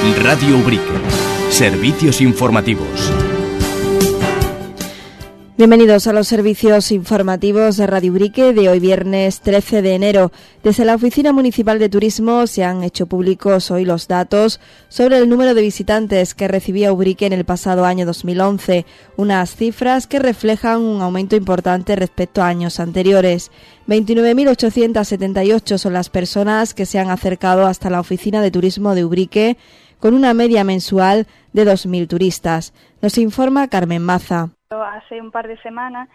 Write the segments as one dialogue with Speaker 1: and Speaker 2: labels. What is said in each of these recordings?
Speaker 1: Radio Ubrique. Servicios informativos.
Speaker 2: Bienvenidos a los servicios informativos de Radio Ubrique de hoy viernes 13 de enero. Desde la Oficina Municipal de Turismo se han hecho públicos hoy los datos sobre el número de visitantes que recibía Ubrique en el pasado año 2011, unas cifras que reflejan un aumento importante respecto a años anteriores. 29.878 son las personas que se han acercado hasta la Oficina de Turismo de Ubrique, con una media mensual de 2.000 turistas. Nos informa Carmen Maza.
Speaker 3: Hace un par de semanas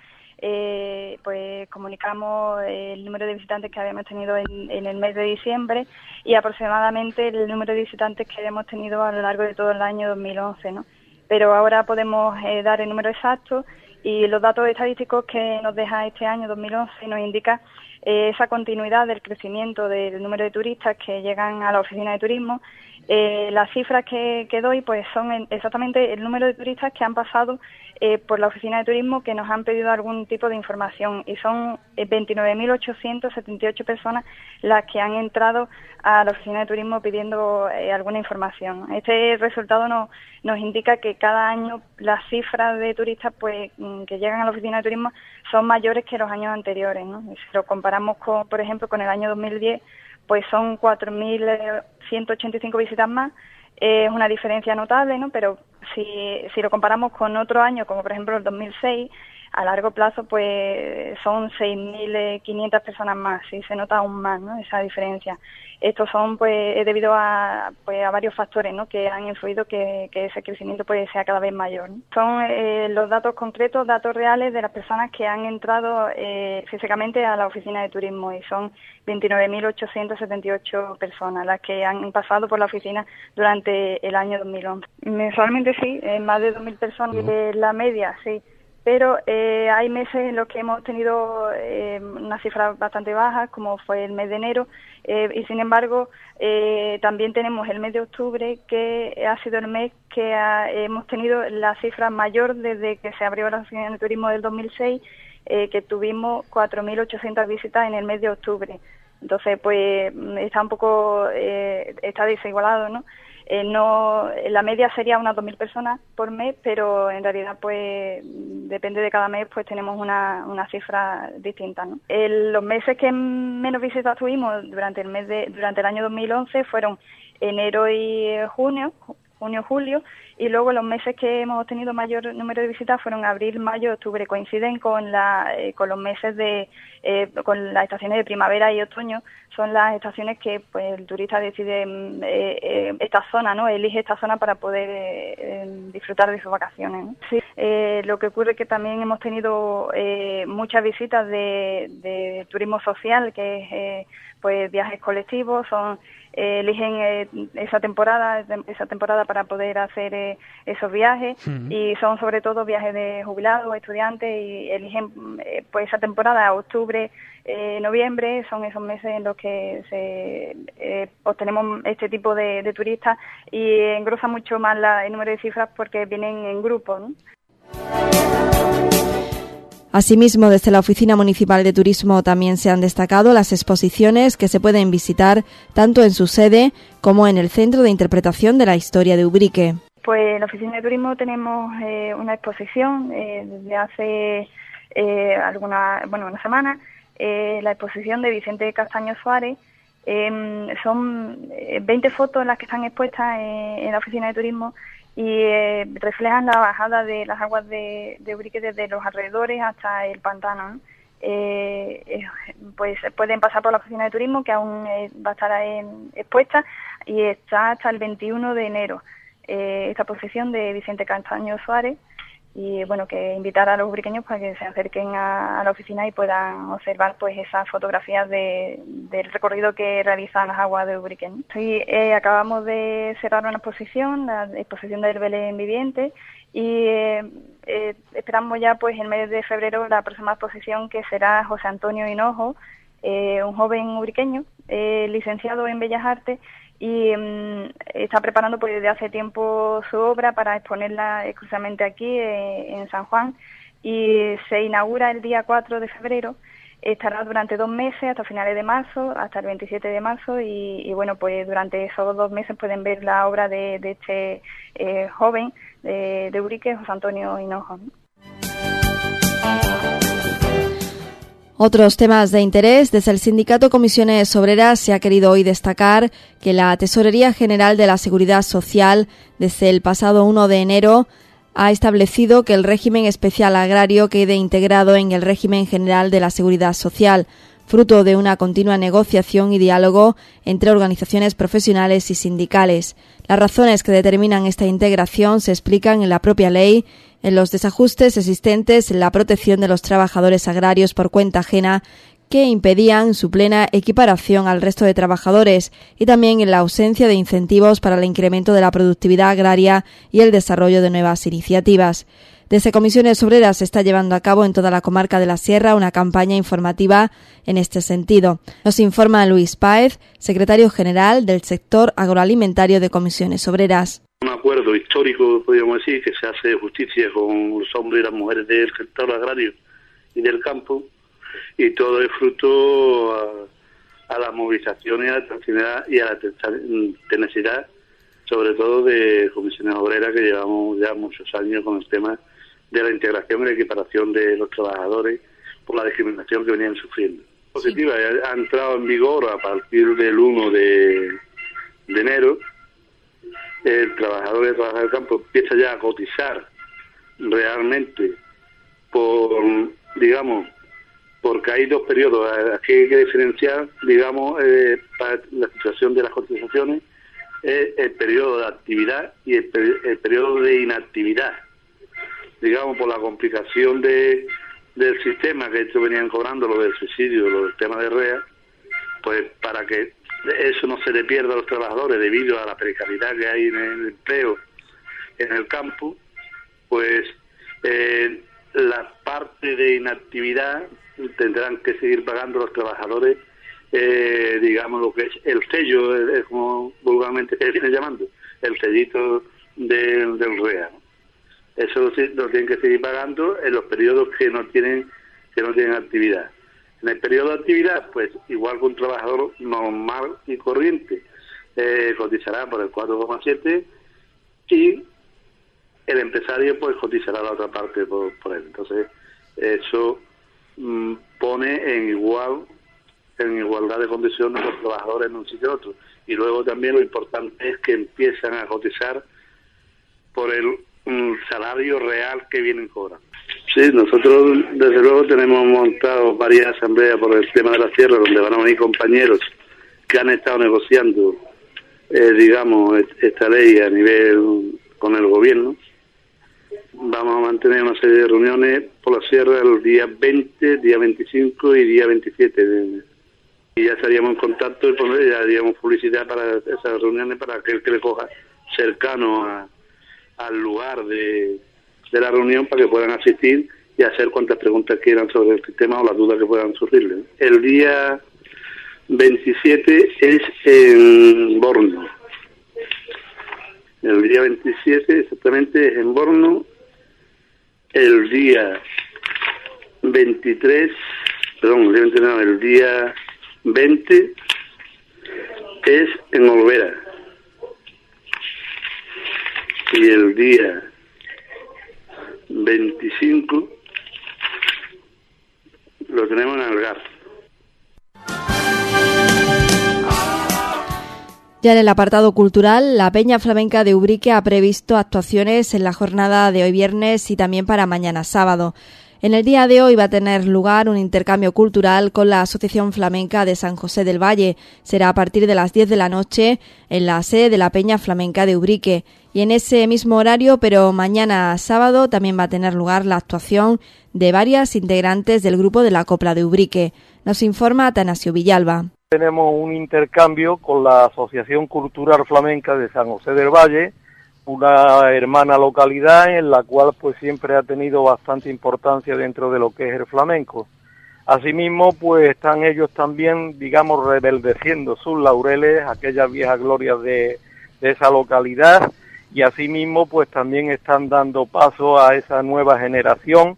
Speaker 3: pues comunicamos el número de visitantes que habíamos tenido en el mes de diciembre y aproximadamente el número de visitantes que habíamos tenido a lo largo de todo el año 2011, ¿no? Pero ahora podemos dar el número exacto y los datos estadísticos que nos deja este año 2011 nos indica esa continuidad del crecimiento del número de turistas que llegan a la oficina de turismo. Las cifras que doy pues son exactamente el número de turistas que han pasado por la oficina de turismo que nos han pedido algún tipo de información y son 29.878 personas las que han entrado a la oficina de turismo pidiendo alguna información. Este resultado nos indica que cada año las cifras de turistas pues que llegan a la oficina de turismo son mayores que los años anteriores, ¿no? Si lo comparamos con, por ejemplo, con el año 2010, pues son 4.185 visitas más. Es una diferencia notable, ¿no? Pero si lo comparamos con otro año, como por ejemplo el 2006, a largo plazo pues son 6.500 personas más, sí se nota aún más, ¿no? Esa diferencia. Estos son pues debido a varios factores, ¿no? Que han influido que ese crecimiento pues sea cada vez mayor, ¿no? Son los datos concretos, datos reales de las personas que han entrado físicamente a la oficina de turismo y son 29.878 personas las que han pasado por la oficina durante el año 2011. Mensualmente sí, más de 2.000 personas, la media, sí. Pero hay meses en los que hemos tenido unas cifras bastante bajas, como fue el mes de enero, y sin embargo también tenemos el mes de octubre, que ha sido el mes que hemos tenido la cifra mayor desde que se abrió la oficina de turismo del 2006, que tuvimos 4.800 visitas en el mes de octubre. Entonces, pues está un poco, está desigualado, ¿no? La media sería unas 2.000 personas por mes, pero en realidad pues depende de cada mes, pues tenemos una cifra distinta, ¿no? Los meses que menos visitas tuvimos durante el año 2011 fueron enero y junio, julio, y luego los meses que hemos tenido mayor número de visitas fueron abril, mayo, octubre. Coinciden con los meses con las estaciones de primavera y otoño. Son las estaciones que pues el turista decide esta zona, ¿no? Elige esta zona para poder disfrutar de sus vacaciones, ¿no? Sí, lo que ocurre es que también hemos tenido muchas visitas de turismo social, que es pues viajes colectivos, eligen esa temporada para poder hacer esos viajes y son sobre todo viajes de jubilados, estudiantes y eligen pues esa temporada, octubre, noviembre, son esos meses en los que obtenemos este tipo de turistas y engrosa mucho más el número de cifras porque vienen en grupo, ¿no?
Speaker 2: Asimismo, desde la Oficina Municipal de Turismo también se han destacado las exposiciones que se pueden visitar tanto en su sede como en el Centro de Interpretación de la Historia de Ubrique.
Speaker 3: Pues en la Oficina de Turismo tenemos una exposición desde hace una semana, la exposición de Vicente Castaño Suárez. Son 20 fotos las que están expuestas en la Oficina de Turismo y reflejan la bajada de las aguas de Ubrique desde los alrededores hasta el pantano, ¿no? Pues pueden pasar por la oficina de turismo, que aún va a estar expuesta y está hasta el 21 de enero esta exposición de Vicente Castaño Suárez. Y bueno, que invitar a los ubriqueños para que se acerquen a la oficina y puedan observar pues esas fotografías del recorrido que realizan las aguas de Ubrique, ¿no? Sí, acabamos de cerrar una exposición, la exposición del Belén viviente, y esperamos ya pues el mes de febrero la próxima exposición, que será José Antonio Hinojo, un joven ubriqueño, licenciado en Bellas Artes, y está preparando pues desde hace tiempo su obra para exponerla exclusivamente aquí en San Juan, y se inaugura el día 4 de febrero estará durante 2 meses, hasta finales de marzo, hasta el 27 de marzo, y bueno, pues durante esos 2 meses pueden ver la obra de este joven de Ubrique, José Antonio Hinojo.
Speaker 2: Otros temas de interés. Desde el sindicato Comisiones Obreras se ha querido hoy destacar que la Tesorería General de la Seguridad Social, desde el pasado 1 de enero, ha establecido que el régimen especial agrario quede integrado en el régimen general de la Seguridad Social, fruto de una continua negociación y diálogo entre organizaciones profesionales y sindicales. Las razones que determinan esta integración se explican en la propia ley, en los desajustes existentes en la protección de los trabajadores agrarios por cuenta ajena que impedían su plena equiparación al resto de trabajadores, y también en la ausencia de incentivos para el incremento de la productividad agraria y el desarrollo de nuevas iniciativas. Desde Comisiones Obreras se está llevando a cabo en toda la comarca de la Sierra una campaña informativa en este sentido. Nos informa Luis Páez, secretario general del sector agroalimentario de Comisiones Obreras.
Speaker 4: Un acuerdo histórico, podríamos decir, que se hace justicia con los hombres y las mujeres del sector agrario y del campo, y todo es fruto a la movilización y a la tranquilidad y a la tenacidad, sobre todo de Comisiones Obreras, que llevamos ya muchos años con el tema de la integración y la equiparación de los trabajadores por la discriminación que venían sufriendo. Positiva, ha entrado en vigor a partir del 1 de enero. El trabajador y trabajador del campo empieza ya a cotizar realmente porque hay 2 periodos. Aquí hay que diferenciar, para la situación de las cotizaciones, el periodo de actividad y el periodo de inactividad. Por la complicación del sistema, que esto venían cobrando, lo del subsidio, lo del tema de REA, pues para que eso no se le pierda a los trabajadores debido a la precariedad que hay en el empleo en el campo, pues la parte de inactividad tendrán que seguir pagando los trabajadores, lo que es el sello, es como vulgarmente se viene llamando, el sellito del REA, ¿no? Eso lo tienen que seguir pagando en los periodos que no tienen actividad. En el periodo de actividad, pues igual que un trabajador normal y corriente, cotizará por el 4,7 y el empresario pues cotizará la otra parte por él. Entonces, eso pone en igualdad de condiciones los trabajadores en un sitio y otro. Y luego también lo importante es que empiezan a cotizar por el salario real que vienen cobrando. Sí, nosotros desde luego tenemos montado varias asambleas por el tema de la sierra, donde van a venir compañeros que han estado negociando, esta ley a nivel con el gobierno. Vamos a mantener una serie de reuniones por la sierra el día 20, día 25 y día 27. Y ya estaríamos en contacto y ya haríamos publicidad para esas reuniones para aquel que le coja cercano al lugar de la reunión, para que puedan asistir y hacer cuantas preguntas quieran sobre el sistema o las dudas que puedan surgirles. El día 27 es en Borno. El día 27 exactamente es en Borno. El día 20 es en Olvera. Y el día 25 lo tenemos en Algar.
Speaker 2: Ya en el apartado cultural, la Peña Flamenca de Ubrique ha previsto actuaciones en la jornada de hoy viernes y también para mañana sábado. En el día de hoy va a tener lugar un intercambio cultural con la Asociación Flamenca de San José del Valle. Será a partir de las 10 de la noche en la sede de la Peña Flamenca de Ubrique. Y en ese mismo horario, pero mañana sábado, también va a tener lugar la actuación de varias integrantes del grupo de la Copla de Ubrique. Nos informa Atanasio Villalba.
Speaker 5: Tenemos un intercambio con la Asociación Cultural Flamenca de San José del Valle, una hermana localidad en la cual pues siempre ha tenido bastante importancia dentro de lo que es el flamenco. Asimismo, pues están ellos también, rebeldeciendo sus laureles, aquellas viejas glorias de esa localidad, y asimismo pues también están dando paso a esa nueva generación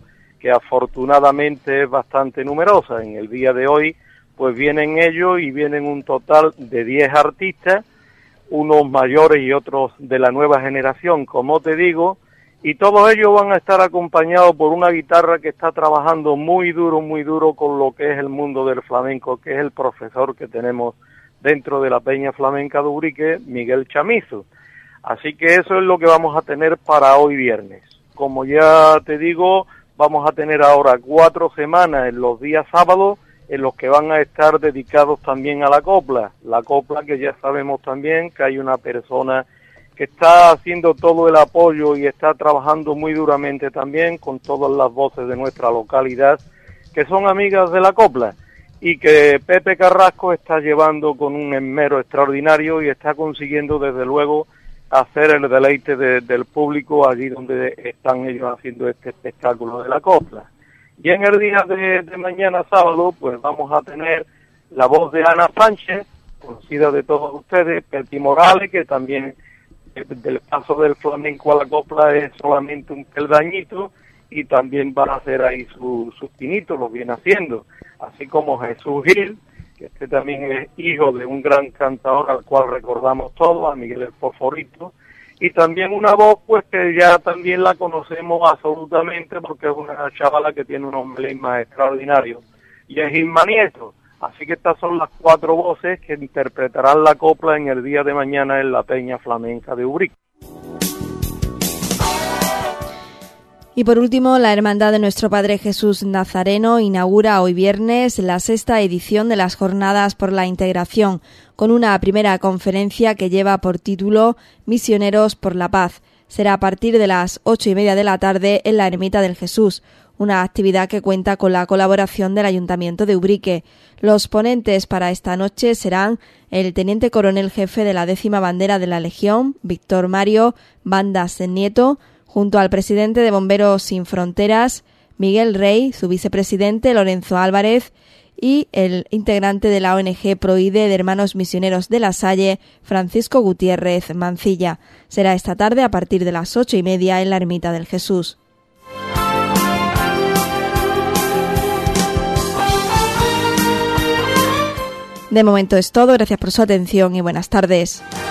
Speaker 5: que afortunadamente es bastante numerosa. En el día de hoy pues vienen ellos y vienen un total de 10 artistas, unos mayores y otros de la nueva generación, como te digo, y todos ellos van a estar acompañados por una guitarra que está trabajando muy duro con lo que es el mundo del flamenco, que es el profesor que tenemos dentro de la Peña Flamenca de Ubrique, Miguel Chamizo. Así que eso es lo que vamos a tener para hoy viernes. Como ya te digo, vamos a tener ahora 4 semanas en los días sábados, en los que van a estar dedicados también a la copla que ya sabemos también que hay una persona que está haciendo todo el apoyo y está trabajando muy duramente también con todas las voces de nuestra localidad, que son amigas de la copla, y que Pepe Carrasco está llevando con un esmero extraordinario y está consiguiendo desde luego hacer el deleite del público allí donde están ellos haciendo este espectáculo de la copla. Y en el día de mañana sábado, pues vamos a tener la voz de Ana Sánchez, conocida de todos ustedes, Peti Morales, que también del paso del flamenco a la copla es solamente un peldañito, y también va a hacer ahí sus pinitos, lo viene haciendo, así como Jesús Gil, que este también es hijo de un gran cantador al cual recordamos todos, a Miguel el Porforito, y también una voz pues que ya también la conocemos absolutamente porque es una chavala que tiene unos melismas extraordinarios, y es Isma Nieto. Así que estas son las 4 voces que interpretarán la copla en el día de mañana en la Peña Flamenca de Ubrique.
Speaker 2: Y por último, la Hermandad de Nuestro Padre Jesús Nazareno inaugura hoy viernes la 6ª edición de las Jornadas por la Integración, con una primera conferencia que lleva por título Misioneros por la Paz. Será a partir de las 8:30 de la tarde en la Ermita del Jesús, una actividad que cuenta con la colaboración del Ayuntamiento de Ubrique. Los ponentes para esta noche serán el Teniente Coronel Jefe de la 10ª Bandera de la Legión, Víctor Mario Bandas Nieto, junto al presidente de Bomberos Sin Fronteras, Miguel Rey, su vicepresidente Lorenzo Álvarez y el integrante de la ONG Proide de Hermanos Misioneros de la Salle, Francisco Gutiérrez Mancilla. Será esta tarde a partir de las 8:30 en la Ermita del Jesús. De momento es todo, gracias por su atención y buenas tardes.